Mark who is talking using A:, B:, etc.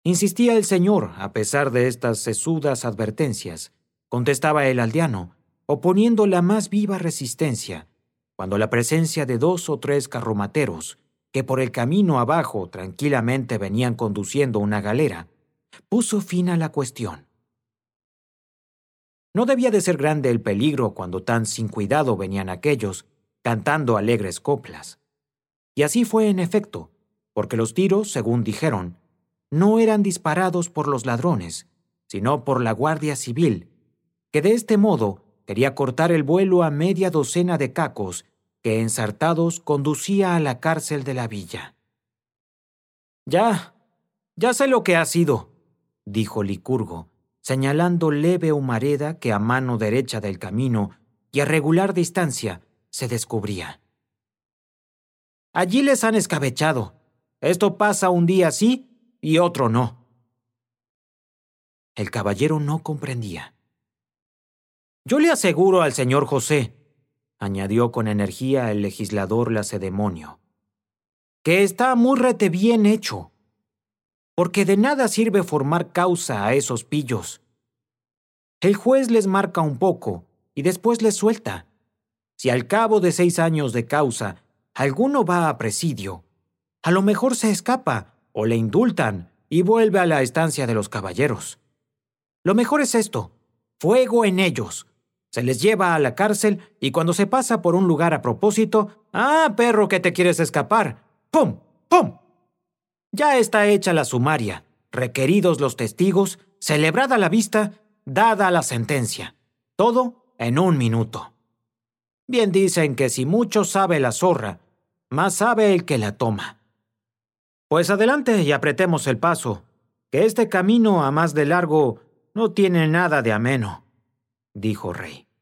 A: Insistía el señor, a pesar de estas sesudas advertencias. Contestaba el aldeano, oponiendo la más viva resistencia, cuando la presencia de 2 o 3 carromateros, que por el camino abajo tranquilamente venían conduciendo una galera, puso fin a la cuestión. No debía de ser grande el peligro cuando tan sin cuidado venían aquellos, cantando alegres coplas. Y así fue en efecto, porque los tiros, según dijeron, no eran disparados por los ladrones, sino por la Guardia Civil, que de este modo quería cortar el vuelo a media docena de cacos que ensartados conducía a la cárcel de la villa. Ya sé lo que ha sido, dijo Licurgo, señalando leve humareda que a mano derecha del camino y a regular distancia se descubría. Allí les han escabechado. Esto pasa un día sí y otro no. El caballero no comprendía. Yo le aseguro al señor José, añadió con energía el legislador lacedemonio, que está muy rete bien hecho, porque de nada sirve formar causa a esos pillos. El juez les marca un poco y después les suelta. Si al cabo de 6 años de causa alguno va a presidio, a lo mejor se escapa o le indultan y vuelve a la estancia de los caballeros. Lo mejor es esto: fuego en ellos. Se les lleva a la cárcel y cuando se pasa por un lugar a propósito, ¡ah, perro, que te quieres escapar! ¡Pum! ¡Pum! Ya está hecha la sumaria, requeridos los testigos, celebrada la vista, dada la sentencia. Todo en 1 minuto. Bien dicen que si mucho sabe la zorra, más sabe el que la toma. Pues adelante y apretemos el paso, que este camino a más de largo no tiene nada de ameno, dijo Rey.